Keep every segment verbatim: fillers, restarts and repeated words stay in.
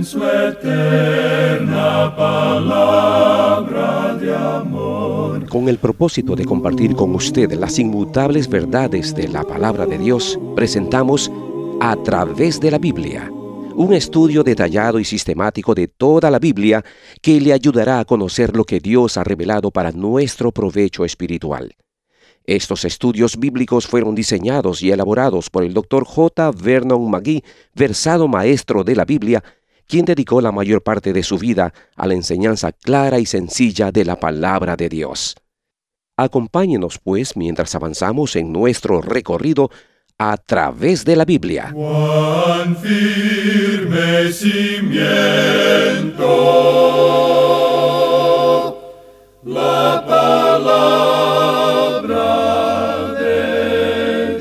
su eterna palabra de amor. Con el propósito de compartir con usted las inmutables verdades de la palabra de Dios, presentamos A Través de la Biblia, un estudio detallado y sistemático de toda la Biblia que le ayudará a conocer lo que Dios ha revelado para nuestro provecho espiritual. Estos estudios bíblicos fueron diseñados y elaborados por el doctor J. Vernon McGee, versado maestro de la Biblia, quien dedicó la mayor parte de su vida a la enseñanza clara y sencilla de la palabra de Dios. Acompáñenos, pues, mientras avanzamos en nuestro recorrido a través de la Biblia. Cuán firme cimiento la palabra de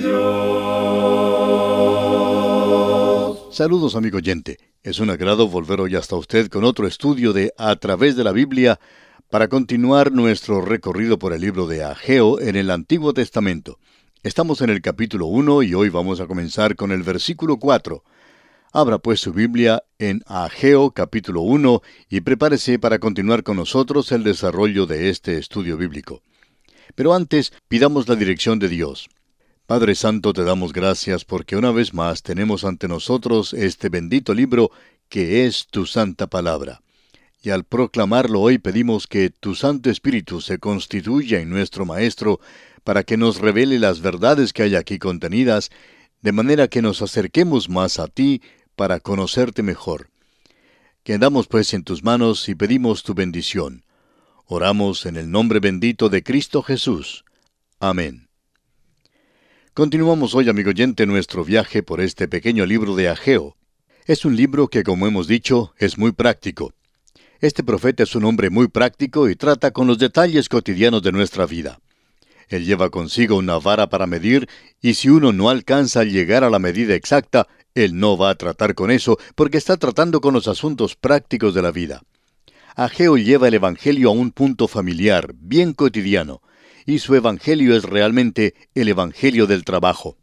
Dios. Saludos, amigo oyente. Es un agrado volver hoy hasta usted con otro estudio de A Través de la Biblia para continuar nuestro recorrido por el libro de Ageo en el Antiguo Testamento. Estamos en el capítulo uno y hoy vamos a comenzar con el versículo cuatro. Abra pues su Biblia en Ageo capítulo uno y prepárese para continuar con nosotros el desarrollo de este estudio bíblico. Pero antes, pidamos la dirección de Dios. Padre Santo, te damos gracias porque una vez más tenemos ante nosotros este bendito libro que es tu santa palabra. Y al proclamarlo hoy pedimos que tu Santo Espíritu se constituya en nuestro Maestro para que nos revele las verdades que hay aquí contenidas, de manera que nos acerquemos más a ti para conocerte mejor. Quedamos pues en tus manos y pedimos tu bendición. Oramos en el nombre bendito de Cristo Jesús. Amén. Continuamos hoy, amigo oyente, nuestro viaje por este pequeño libro de Ageo. Es un libro que, como hemos dicho, es muy práctico. Este profeta es un hombre muy práctico y trata con los detalles cotidianos de nuestra vida. Él lleva consigo una vara para medir, y si uno no alcanza a llegar a la medida exacta, él no va a tratar con eso, porque está tratando con los asuntos prácticos de la vida. Ageo lleva el Evangelio a un punto familiar, bien cotidiano, y su Evangelio es realmente el Evangelio del trabajo.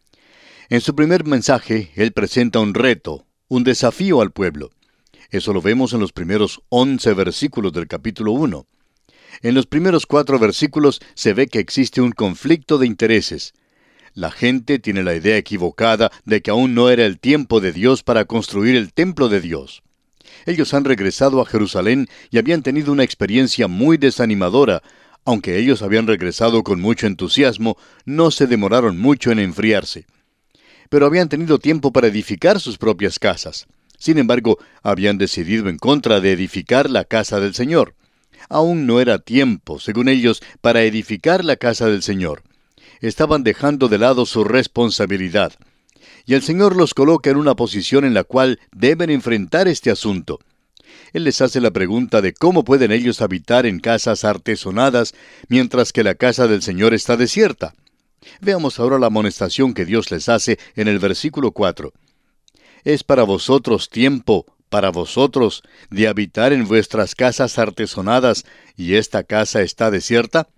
En su primer mensaje, él presenta un reto, un desafío al pueblo. Eso lo vemos en los primeros once versículos del capítulo uno. En los primeros cuatro versículos se ve que existe un conflicto de intereses. La gente tiene la idea equivocada de que aún no era el tiempo de Dios para construir el templo de Dios. Ellos han regresado a Jerusalén y habían tenido una experiencia muy desanimadora. Aunque ellos habían regresado con mucho entusiasmo, no se demoraron mucho en enfriarse. Pero habían tenido tiempo para edificar sus propias casas. Sin embargo, habían decidido en contra de edificar la casa del Señor. Aún no era tiempo, según ellos, para edificar la casa del Señor. Estaban dejando de lado su responsabilidad. Y el Señor los coloca en una posición en la cual deben enfrentar este asunto. Él les hace la pregunta de cómo pueden ellos habitar en casas artesonadas mientras que la casa del Señor está desierta. Veamos ahora la amonestación que Dios les hace en el versículo cuatro. Es para vosotros tiempo, para vosotros, de habitar en vuestras casas artesonadas, y esta casa está desierta.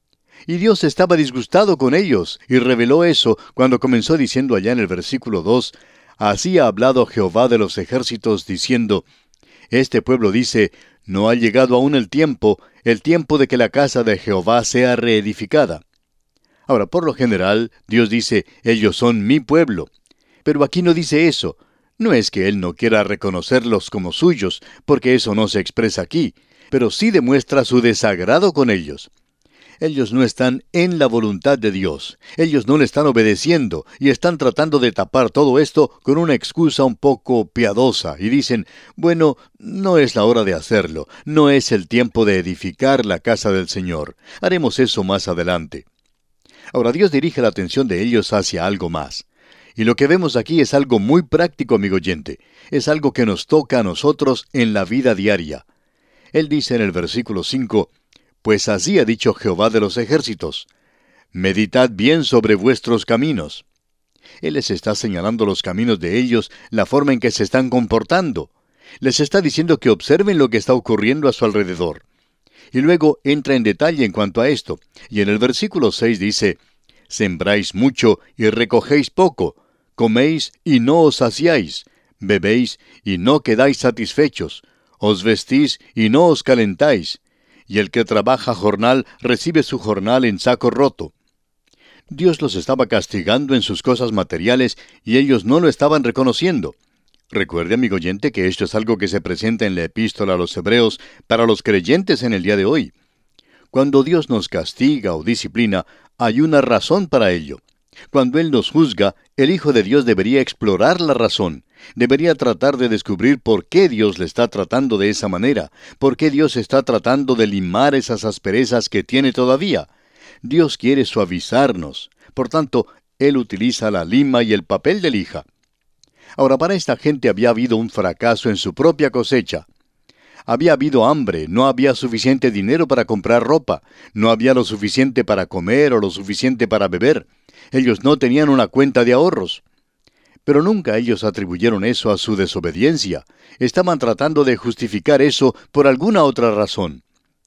Y Dios estaba disgustado con ellos, y reveló eso cuando comenzó diciendo allá en el versículo dos, así ha hablado Jehová de los ejércitos, diciendo, este pueblo dice, no ha llegado aún el tiempo, el tiempo de que la casa de Jehová sea reedificada. Ahora, por lo general, Dios dice, ellos son mi pueblo. Pero aquí no dice eso. No es que Él no quiera reconocerlos como suyos, porque eso no se expresa aquí, pero sí demuestra su desagrado con ellos. Ellos no están en la voluntad de Dios. Ellos no le están obedeciendo y están tratando de tapar todo esto con una excusa un poco piadosa y dicen, bueno, no es la hora de hacerlo, no es el tiempo de edificar la casa del Señor. Haremos eso más adelante. Ahora Dios dirige la atención de ellos hacia algo más. Y lo que vemos aquí es algo muy práctico, amigo oyente. Es algo que nos toca a nosotros en la vida diaria. Él dice en el versículo cinco, pues así ha dicho Jehová de los ejércitos, meditad bien sobre vuestros caminos. Él les está señalando los caminos de ellos, la forma en que se están comportando. Les está diciendo que observen lo que está ocurriendo a su alrededor. Y luego entra en detalle en cuanto a esto. Y en el versículo seis dice, sembráis mucho y recogéis poco, coméis y no os saciáis, bebéis y no quedáis satisfechos, os vestís y no os calentáis, y el que trabaja jornal recibe su jornal en saco roto. Dios los estaba castigando en sus cosas materiales y ellos no lo estaban reconociendo. Recuerde, amigo oyente, que esto es algo que se presenta en la epístola a los Hebreos para los creyentes en el día de hoy. Cuando Dios nos castiga o disciplina, hay una razón para ello. Cuando Él nos juzga, el Hijo de Dios debería explorar la razón. Debería tratar de descubrir por qué Dios le está tratando de esa manera, por qué Dios está tratando de limar esas asperezas que tiene todavía. Dios quiere suavizarnos. Por tanto, Él utiliza la lima y el papel de lija. Ahora, para esta gente había habido un fracaso en su propia cosecha. Había habido hambre, no había suficiente dinero para comprar ropa, no había lo suficiente para comer o lo suficiente para beber. Ellos no tenían una cuenta de ahorros. Pero nunca ellos atribuyeron eso a su desobediencia. Estaban tratando de justificar eso por alguna otra razón.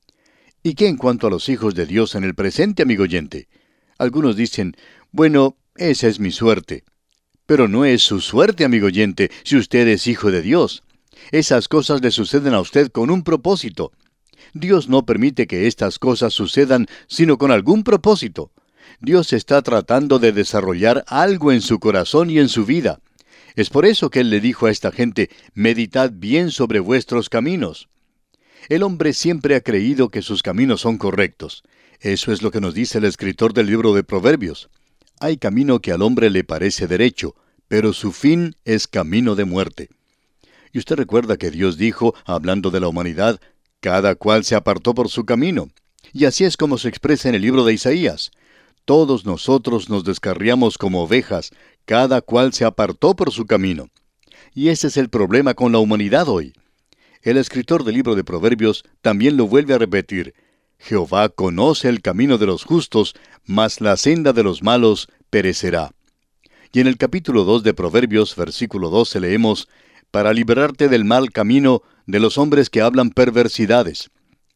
¿Y qué en cuanto a los hijos de Dios en el presente, amigo oyente? Algunos dicen, bueno, esa es mi suerte. Pero no es su suerte, amigo oyente, si usted es hijo de Dios. Esas cosas le suceden a usted con un propósito. Dios no permite que estas cosas sucedan sino con algún propósito. Dios está tratando de desarrollar algo en su corazón y en su vida. Es por eso que Él le dijo a esta gente, meditad bien sobre vuestros caminos. El hombre siempre ha creído que sus caminos son correctos. Eso es lo que nos dice el escritor del libro de Proverbios. Hay camino que al hombre le parece derecho, pero su fin es camino de muerte. Y usted recuerda que Dios dijo, hablando de la humanidad, cada cual se apartó por su camino. Y así es como se expresa en el libro de Isaías. Todos nosotros nos descarriamos como ovejas, cada cual se apartó por su camino. Y ese es el problema con la humanidad hoy. El escritor del libro de Proverbios también lo vuelve a repetir. Jehová conoce el camino de los justos, mas la senda de los malos perecerá. Y en el capítulo dos de Proverbios, versículo doce, leemos, para librarte del mal camino de los hombres que hablan perversidades.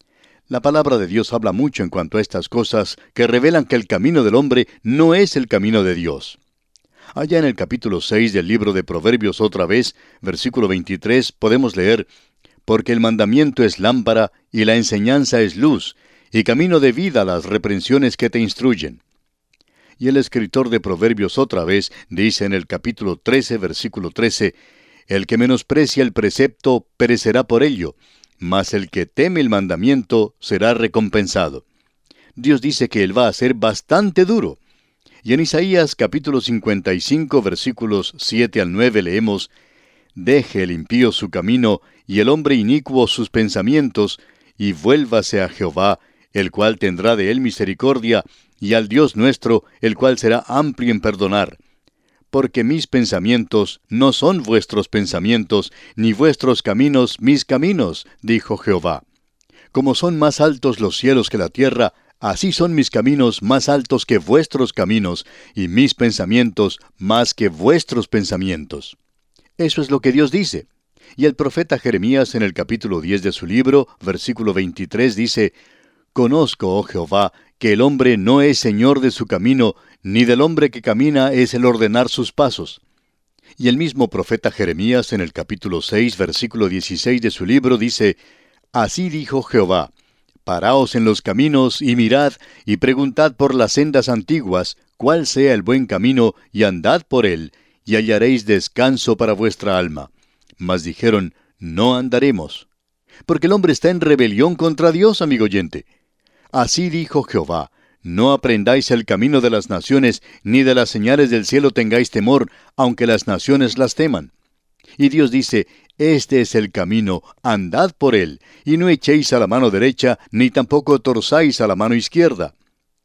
La palabra de Dios habla mucho en cuanto a estas cosas que revelan que el camino del hombre no es el camino de Dios. Allá en el capítulo seis del libro de Proverbios otra vez, versículo veintitrés, podemos leer, porque el mandamiento es lámpara y la enseñanza es luz, y camino de vida las reprensiones que te instruyen. Y el escritor de Proverbios otra vez dice en el capítulo trece, versículo trece, el que menosprecia el precepto perecerá por ello, mas el que teme el mandamiento será recompensado. Dios dice que Él va a ser bastante duro. Y en Isaías capítulo cincuenta y cinco, versículos siete al nueve leemos, deje el impío su camino, y el hombre inicuo sus pensamientos, y vuélvase a Jehová, el cual tendrá de él misericordia, y al Dios nuestro, el cual será amplio en perdonar. Porque mis pensamientos no son vuestros pensamientos, ni vuestros caminos mis caminos, dijo Jehová. Como son más altos los cielos que la tierra, así son mis caminos más altos que vuestros caminos, y mis pensamientos más que vuestros pensamientos. Eso es lo que Dios dice. Y el profeta Jeremías en el capítulo diez de su libro, versículo veintitrés, dice, conozco, oh Jehová, que el hombre no es señor de su camino, ni del hombre que camina es el ordenar sus pasos. Y el mismo profeta Jeremías en el capítulo seis, versículo dieciséis de su libro dice, así dijo Jehová, paraos en los caminos y mirad, y preguntad por las sendas antiguas, cuál sea el buen camino, y andad por él, y hallaréis descanso para vuestra alma. Mas dijeron, no andaremos. Porque el hombre está en rebelión contra Dios, amigo oyente. Así dijo Jehová, no aprendáis el camino de las naciones, ni de las señales del cielo tengáis temor, aunque las naciones las teman. Y Dios dice, este es el camino, andad por él, y no echéis a la mano derecha, ni tampoco torzáis a la mano izquierda.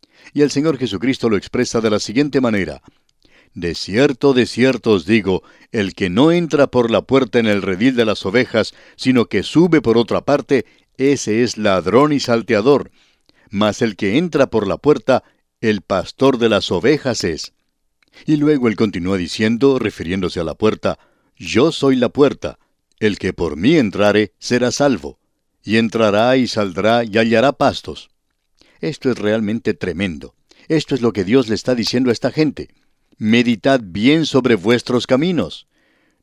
Y el Señor Jesucristo lo expresa de la siguiente manera, de cierto, de cierto os digo, el que no entra por la puerta en el redil de las ovejas, sino que sube por otra parte, ese es ladrón y salteador. Mas el que entra por la puerta, el pastor de las ovejas es. Y luego él continúa diciendo, refiriéndose a la puerta, yo soy la puerta, el que por mí entrare será salvo, y entrará y saldrá y hallará pastos. Esto es realmente tremendo. Esto es lo que Dios le está diciendo a esta gente. Meditad bien sobre vuestros caminos.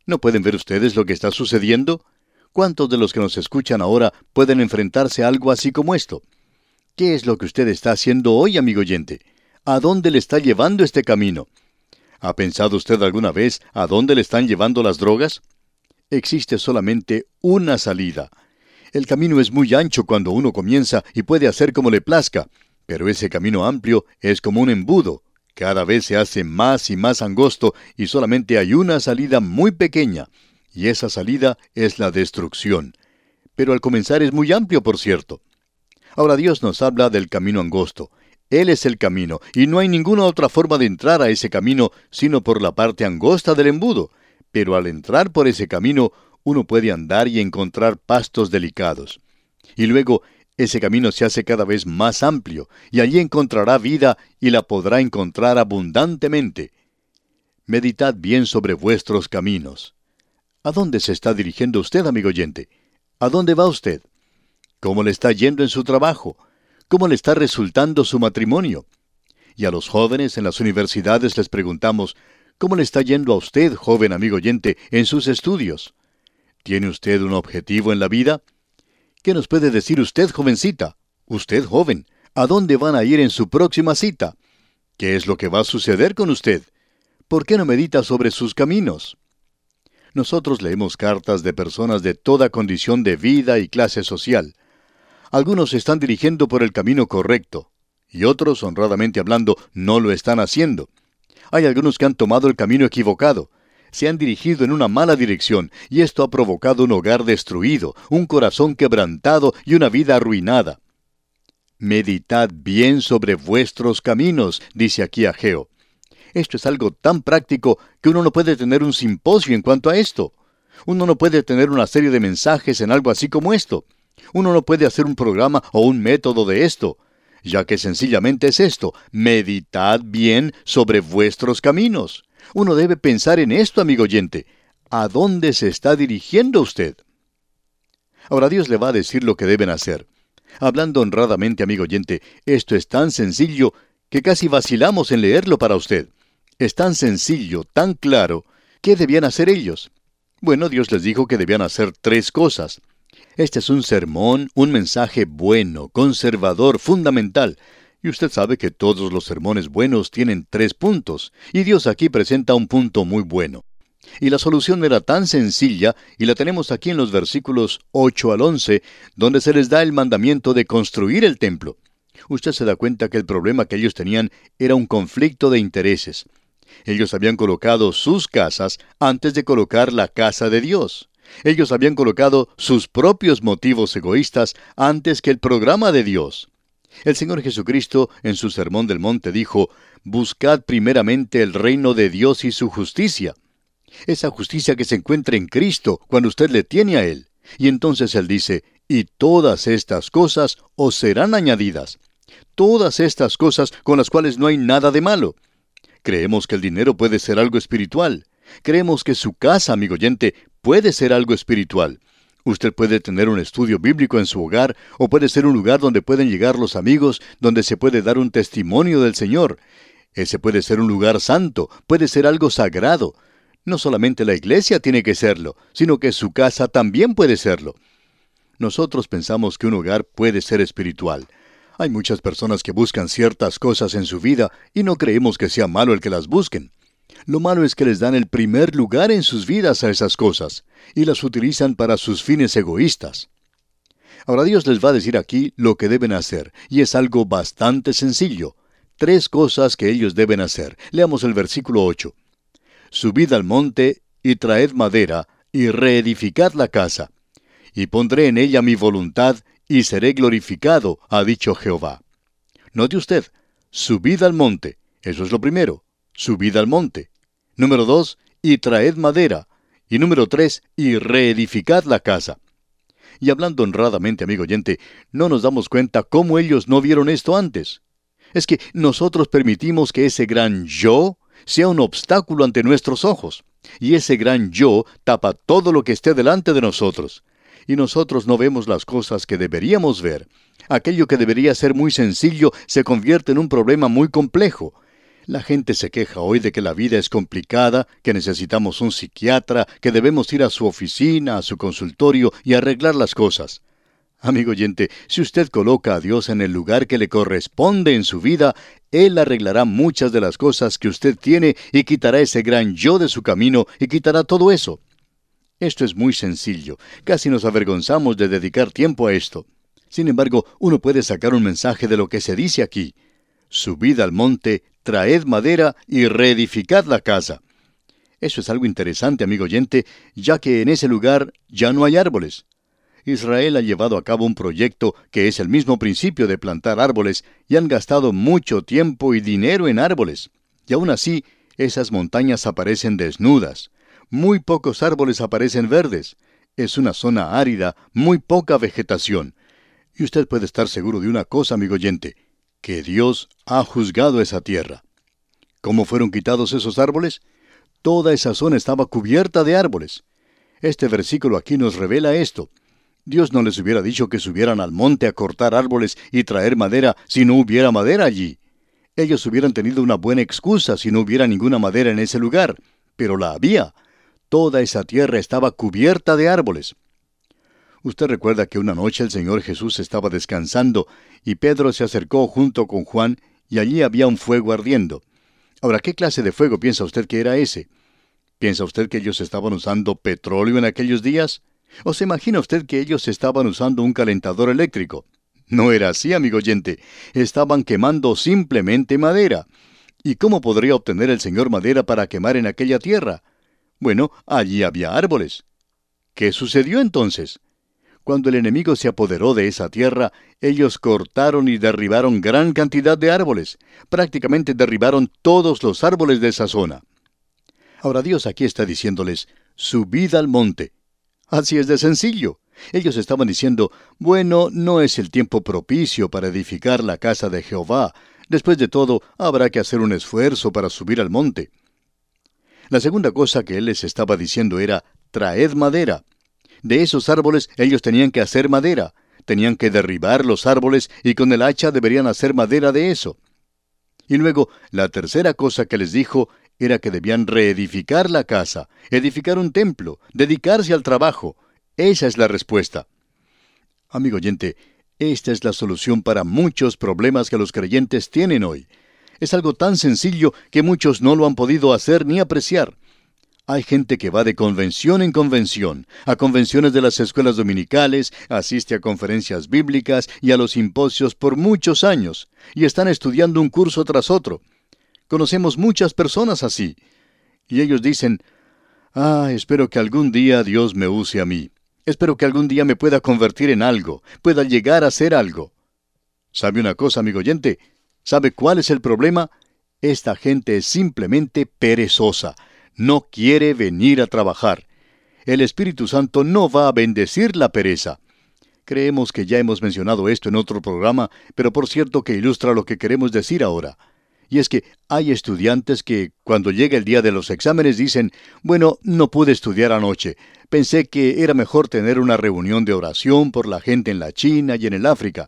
¿No pueden ver ustedes lo que está sucediendo? ¿Cuántos de los que nos escuchan ahora pueden enfrentarse a algo así como esto? ¿Qué es lo que usted está haciendo hoy, amigo oyente? ¿A dónde le está llevando este camino? ¿Ha pensado usted alguna vez a dónde le están llevando las drogas? Existe solamente una salida. El camino es muy ancho cuando uno comienza y puede hacer como le plazca, pero ese camino amplio es como un embudo. Cada vez se hace más y más angosto y solamente hay una salida muy pequeña, y esa salida es la destrucción. Pero al comenzar es muy amplio, por cierto. Ahora Dios nos habla del camino angosto. Él es el camino, y no hay ninguna otra forma de entrar a ese camino sino por la parte angosta del embudo. Pero al entrar por ese camino, uno puede andar y encontrar pastos delicados. Y luego, ese camino se hace cada vez más amplio, y allí encontrará vida y la podrá encontrar abundantemente. Meditad bien sobre vuestros caminos. ¿A dónde se está dirigiendo usted, amigo oyente? ¿A dónde va usted? ¿Cómo le está yendo en su trabajo? ¿Cómo le está resultando su matrimonio? Y a los jóvenes en las universidades les preguntamos, ¿cómo le está yendo a usted, joven amigo oyente, en sus estudios? ¿Tiene usted un objetivo en la vida? ¿Qué nos puede decir usted, jovencita? Usted, joven, ¿a dónde van a ir en su próxima cita? ¿Qué es lo que va a suceder con usted? ¿Por qué no medita sobre sus caminos? Nosotros leemos cartas de personas de toda condición de vida y clase social. Algunos se están dirigiendo por el camino correcto, y otros, honradamente hablando, no lo están haciendo. Hay algunos que han tomado el camino equivocado, se han dirigido en una mala dirección, y esto ha provocado un hogar destruido, un corazón quebrantado y una vida arruinada. Meditad bien sobre vuestros caminos, dice aquí Ageo. Esto es algo tan práctico que uno no puede tener un simposio en cuanto a esto. Uno no puede tener una serie de mensajes en algo así como esto. Uno no puede hacer un programa o un método de esto, ya que sencillamente es esto: meditad bien sobre vuestros caminos. Uno debe pensar en esto, amigo oyente. ¿A dónde se está dirigiendo usted? Ahora Dios le va a decir lo que deben hacer. Hablando honradamente, amigo oyente, esto es tan sencillo que casi vacilamos en leerlo para usted. Es tan sencillo, tan claro. ¿Qué debían hacer ellos? Bueno, Dios les dijo que debían hacer tres cosas. Este es un sermón, un mensaje bueno, conservador, fundamental. Y usted sabe que todos los sermones buenos tienen tres puntos, y Dios aquí presenta un punto muy bueno. Y la solución era tan sencilla, y la tenemos aquí en los versículos ocho al once, donde se les da el mandamiento de construir el templo. Usted se da cuenta que el problema que ellos tenían era un conflicto de intereses. Ellos habían colocado sus casas antes de colocar la casa de Dios. Ellos habían colocado sus propios motivos egoístas antes que el programa de Dios. El Señor Jesucristo, en su Sermón del Monte, dijo: «Buscad primeramente el reino de Dios y su justicia». Esa justicia que se encuentra en Cristo cuando usted le tiene a Él. Y entonces Él dice: «Y todas estas cosas os serán añadidas». Todas estas cosas con las cuales no hay nada de malo. Creemos que el dinero puede ser algo espiritual. Creemos que su casa, amigo oyente, puede ser algo espiritual. Usted puede tener un estudio bíblico en su hogar, o puede ser un lugar donde pueden llegar los amigos, donde se puede dar un testimonio del Señor. Ese puede ser un lugar santo, puede ser algo sagrado. No solamente la iglesia tiene que serlo, sino que su casa también puede serlo. Nosotros pensamos que un hogar puede ser espiritual. Hay muchas personas que buscan ciertas cosas en su vida y no creemos que sea malo el que las busquen. Lo malo es que les dan el primer lugar en sus vidas a esas cosas y las utilizan para sus fines egoístas. Ahora Dios les va a decir aquí lo que deben hacer, y es algo bastante sencillo. Tres cosas que ellos deben hacer. Leamos el versículo ocho. Subid al monte y traed madera y reedificad la casa, y pondré en ella mi voluntad y seré glorificado, ha dicho Jehová. Note usted, subid al monte, eso es lo primero, subid al monte. Número dos, y traed madera. Y número tres, y reedificad la casa. Y hablando honradamente, amigo oyente, no nos damos cuenta cómo ellos no vieron esto antes. Es que nosotros permitimos que ese gran yo sea un obstáculo ante nuestros ojos. Y ese gran yo tapa todo lo que esté delante de nosotros. Y nosotros no vemos las cosas que deberíamos ver. Aquello que debería ser muy sencillo se convierte en un problema muy complejo. La gente se queja hoy de que la vida es complicada, que necesitamos un psiquiatra, que debemos ir a su oficina, a su consultorio y arreglar las cosas. Amigo oyente, si usted coloca a Dios en el lugar que le corresponde en su vida, Él arreglará muchas de las cosas que usted tiene y quitará ese gran yo de su camino y quitará todo eso. Esto es muy sencillo. Casi nos avergonzamos de dedicar tiempo a esto. Sin embargo, uno puede sacar un mensaje de lo que se dice aquí. Subid al monte, traed madera y reedificad la casa. Eso es algo interesante, amigo oyente, ya que en ese lugar ya no hay árboles. Israel ha llevado a cabo un proyecto que es el mismo principio de plantar árboles y han gastado mucho tiempo y dinero en árboles. Y aún así, esas montañas aparecen desnudas. Muy pocos árboles aparecen verdes. Es una zona árida, muy poca vegetación. Y usted puede estar seguro de una cosa, amigo oyente, que Dios ha juzgado esa tierra. ¿Cómo fueron quitados esos árboles? Toda esa zona estaba cubierta de árboles. Este versículo aquí nos revela esto. Dios no les hubiera dicho que subieran al monte a cortar árboles y traer madera si no hubiera madera allí. Ellos hubieran tenido una buena excusa si no hubiera ninguna madera en ese lugar, pero la había. Toda esa tierra estaba cubierta de árboles. Usted recuerda que una noche el Señor Jesús estaba descansando y Pedro se acercó junto con Juan y allí había un fuego ardiendo. Ahora, ¿qué clase de fuego piensa usted que era ese? ¿Piensa usted que ellos estaban usando petróleo en aquellos días? ¿O se imagina usted que ellos estaban usando un calentador eléctrico? No era así, amigo oyente. Estaban quemando simplemente madera. ¿Y cómo podría obtener el Señor madera para quemar en aquella tierra? Bueno, allí había árboles. ¿Qué sucedió entonces? Cuando el enemigo se apoderó de esa tierra, ellos cortaron y derribaron gran cantidad de árboles. Prácticamente derribaron todos los árboles de esa zona. Ahora Dios aquí está diciéndoles, subid al monte. Así es de sencillo. Ellos estaban diciendo, bueno, no es el tiempo propicio para edificar la casa de Jehová. Después de todo, habrá que hacer un esfuerzo para subir al monte. La segunda cosa que Él les estaba diciendo era, traed madera. De esos árboles ellos tenían que hacer madera. Tenían que derribar los árboles y con el hacha deberían hacer madera de eso. Y luego, la tercera cosa que les dijo era que debían reedificar la casa, edificar un templo, dedicarse al trabajo. Esa es la respuesta. Amigo oyente, esta es la solución para muchos problemas que los creyentes tienen hoy. Es algo tan sencillo que muchos no lo han podido hacer ni apreciar. Hay gente que va de convención en convención, a convenciones de las escuelas dominicales, asiste a conferencias bíblicas y a los simposios por muchos años, y están estudiando un curso tras otro. Conocemos muchas personas así. Y ellos dicen, ah, espero que algún día Dios me use a mí. Espero que algún día me pueda convertir en algo, pueda llegar a ser algo. ¿Sabe una cosa, amigo oyente? ¿Sabe cuál es el problema? Esta gente es simplemente perezosa. No quiere venir a trabajar. El Espíritu Santo no va a bendecir la pereza. Creemos que ya hemos mencionado esto en otro programa, pero por cierto que ilustra lo que queremos decir ahora. Y es que hay estudiantes que, cuando llega el día de los exámenes, dicen, bueno, no pude estudiar anoche. Pensé que era mejor tener una reunión de oración por la gente en la China y en el África.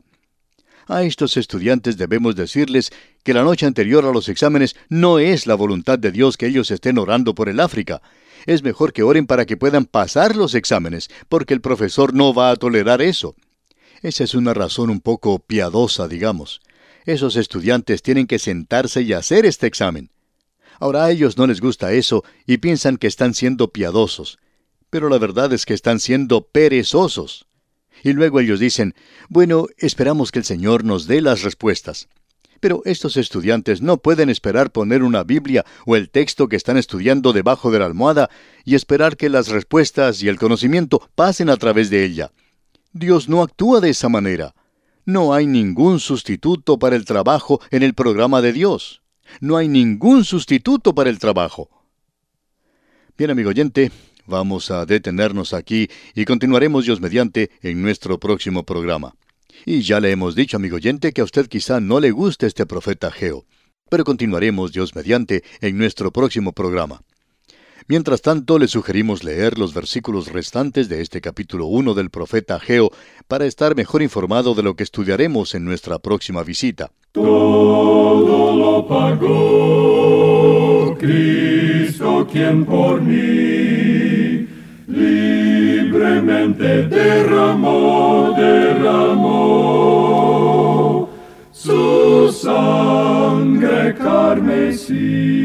A estos estudiantes debemos decirles que la noche anterior a los exámenes no es la voluntad de Dios que ellos estén orando por el África. Es mejor que oren para que puedan pasar los exámenes, porque el profesor no va a tolerar eso. Esa es una razón un poco piadosa, digamos. Esos estudiantes tienen que sentarse y hacer este examen. Ahora a ellos no les gusta eso y piensan que están siendo piadosos. Pero la verdad es que están siendo perezosos. Y luego ellos dicen, bueno, esperamos que el Señor nos dé las respuestas. Pero estos estudiantes no pueden esperar poner una Biblia o el texto que están estudiando debajo de la almohada y esperar que las respuestas y el conocimiento pasen a través de ella. Dios no actúa de esa manera. No hay ningún sustituto para el trabajo en el programa de Dios. No hay ningún sustituto para el trabajo. Bien, amigo oyente, vamos a detenernos aquí y continuaremos Dios mediante en nuestro próximo programa. Y ya le hemos dicho, amigo oyente, que a usted quizá no le guste este profeta Ageo, pero continuaremos Dios mediante en nuestro próximo programa. Mientras tanto, le sugerimos leer los versículos restantes de este capítulo uno del profeta Ageo para estar mejor informado de lo que estudiaremos en nuestra próxima visita. Todo lo pagó Cristo, quien por mí libremente derramó, derramó su sangre carmesí.